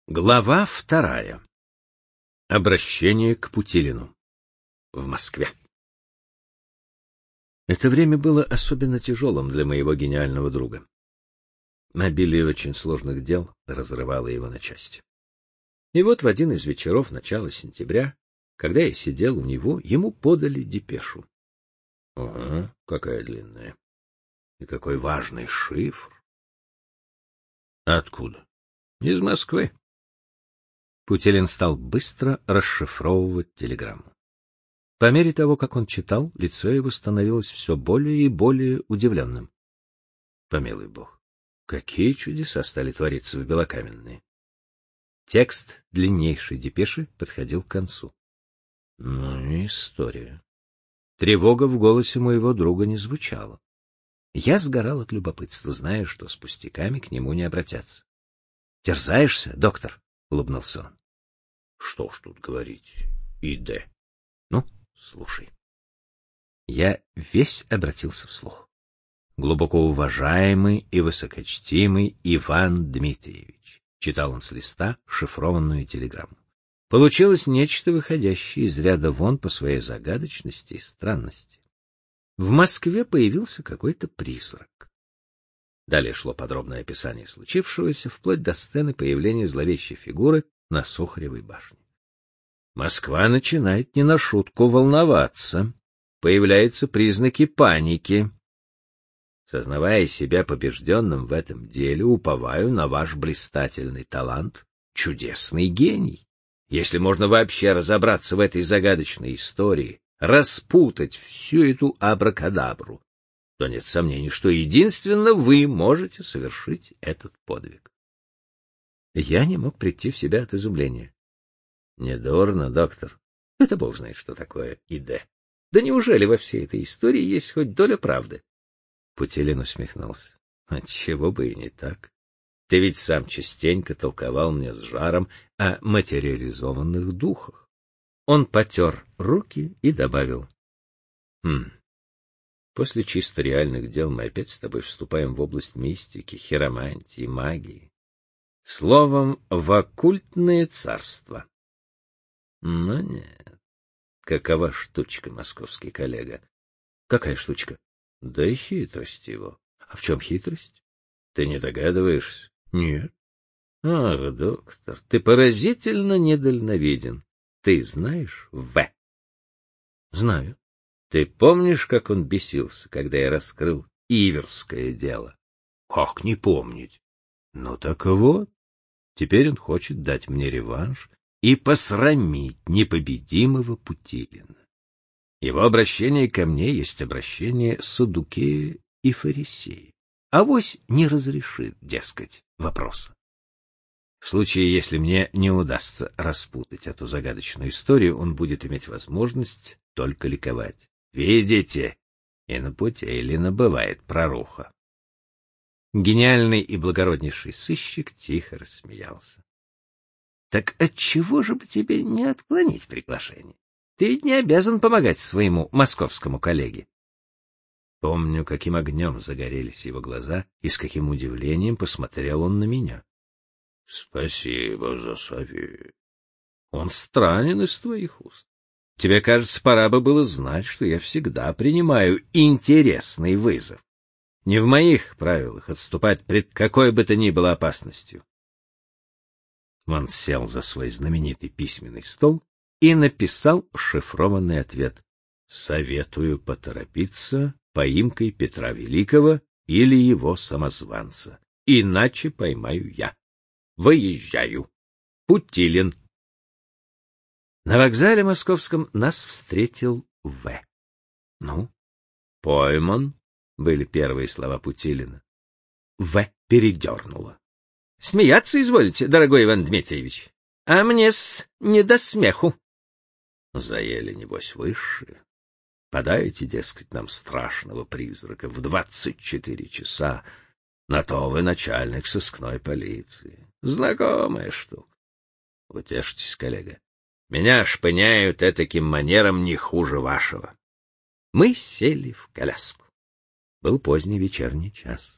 Глава 2. Обращение к Путилину. В Москве. Это время было особенно тяжелым для моего гениального друга. Обилие очень сложных дел разрывало его на части. И вот в один из вечеров начала сентября, когда я сидел у него, ему подали депешу. Ага, какая длинная. И какой важный шифр. Откуда? Из Москвы. Путилин стал быстро расшифровывать телеграмму. По мере того, как он читал, лицо его становилось все более и более удивленным. Помилуй Бог, какие чудеса стали твориться в Белокаменной. Текст длиннейшей депеши подходил к концу. Ну и история. Тревога в голосе моего друга не звучала. Я сгорал от любопытства, зная, что с пустяками к нему не обратятся. — Терзаешься, доктор? — улыбнулся он. — Что ж тут говорить, И.Д. Ну, слушай. Я весь обратился вслух. Глубоко уважаемый и высокочтимый Иван Дмитриевич, читал он с листа шифрованную телеграмму. Получилось нечто, выходящее из ряда вон по своей загадочности и странности. В Москве появился какой-то призрак. Далее шло подробное описание случившегося, вплоть до сцены появления зловещей фигуры на Сухаревой башне. Москва начинает не на шутку волноваться. Появляются признаки паники. Сознавая себя побежденным в этом деле, уповаю на ваш блистательный талант, чудесный гений. Если можно вообще разобраться в этой загадочной истории, распутать всю эту абракадабру, то нет сомнений, что единственно вы можете совершить этот подвиг. Я не мог прийти в себя от изумления. Недурно, доктор. Это бог знает, что такое И.Д. Да неужели во всей этой истории есть хоть доля правды? Путилин усмехнулся. Отчего бы и не так. Ты ведь сам частенько толковал мне с жаром о материализованных духах. Он потер руки и добавил. После чисто реальных дел мы опять с тобой вступаем в область мистики, хиромантии, магии. Словом, в оккультное царство. Но нет. Какова штучка, московский коллега? Какая штучка? Да и хитрость его. А в чем хитрость? Ты не догадываешься? Нет. Ах, доктор, ты поразительно недальновиден. Ты знаешь В? Знаю. Ты помнишь, как он бесился, когда я раскрыл Иверское дело? Как не помнить? Ну так вот, теперь он хочет дать мне реванш и посрамить непобедимого Путилина. Его обращение ко мне есть обращение Саддукея и Фарисея. Авось не разрешит, дескать, вопроса. В случае, если мне не удастся распутать эту загадочную историю, он будет иметь возможность только ликовать. Видите, и на Путилина бывает проруха. Гениальный и благороднейший сыщик тихо рассмеялся. — Так отчего же бы тебе не отклонить приглашение? Ты ведь не обязан помогать своему московскому коллеге. Помню, каким огнем загорелись его глаза и с каким удивлением посмотрел он на меня. — Спасибо за совет. Он странен из твоих уст. Тебе, кажется, пора бы было знать, что я всегда принимаю интересный вызов. Не в моих правилах отступать пред какой бы то ни было опасностью. Он сел за свой знаменитый письменный стол и написал шифрованный ответ. Советую поторопиться поимкой Петра Великого или его самозванца, иначе поймаю я. Выезжаю. Путилин. На вокзале московском нас встретил В. Ну, пойман, были первые слова Путилина. В. передернуло. — Смеяться изволите, дорогой Иван Дмитриевич? А мне-с не до смеху. — Заели, небось, высшие. Подаете, дескать, нам страшного призрака в 24 часа. На то вы начальник сыскной полиции. Знакомая штука. Утешьтесь, коллега. Меня шпыняют этаким манером не хуже вашего. Мы сели в коляску. Был поздний вечерний час.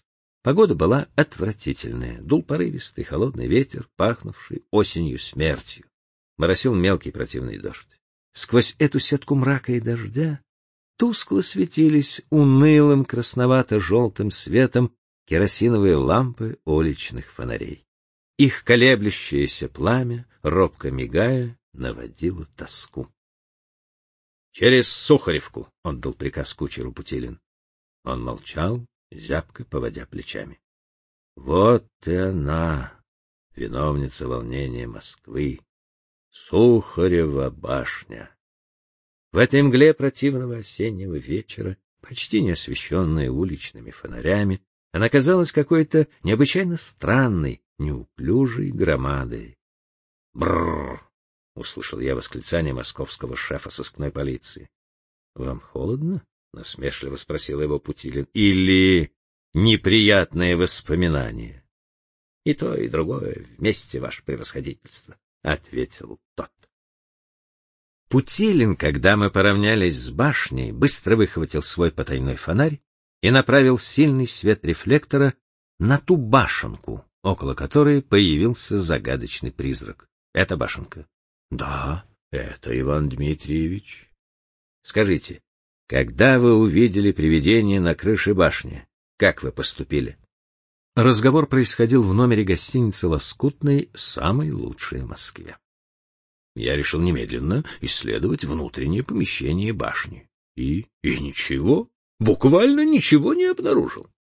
Погода была отвратительная. Дул порывистый холодный ветер, пахнувший осенью смертью. Моросил мелкий противный дождь. Сквозь эту сетку мрака и дождя тускло светились унылым красновато-желтым светом керосиновые лампы уличных фонарей. Их колеблющееся пламя, робко мигая, наводило тоску. — Через Сухаревку! — отдал приказ кучеру Путилин. Он молчал, зябко поводя плечами. Вот и она, виновница волнения Москвы, Сухарева башня. В этой мгле противного осеннего вечера, почти не освещенная уличными фонарями, она казалась какой-то необычайно странной, неуклюжей громадой. «Брррр!» — услышал я восклицание московского шефа сыскной полиции. — Вам холодно? — насмешливо спросил его Путилин. — Или неприятные воспоминания? — И то, и другое вместе, ваше превосходительство, — ответил тот. Путилин, когда мы поравнялись с башней, быстро выхватил свой потайной фонарь и направил сильный свет рефлектора на ту башенку, около которой появился загадочный призрак. — Это башенка? — Да, это Иван Дмитриевич. — Скажите, когда вы увидели привидение на крыше башни, как вы поступили? Разговор происходил в номере гостиницы «Лоскутной», самой лучшей в Москве. Я решил немедленно исследовать внутреннее помещение башни. И ничего, буквально ничего не обнаружил.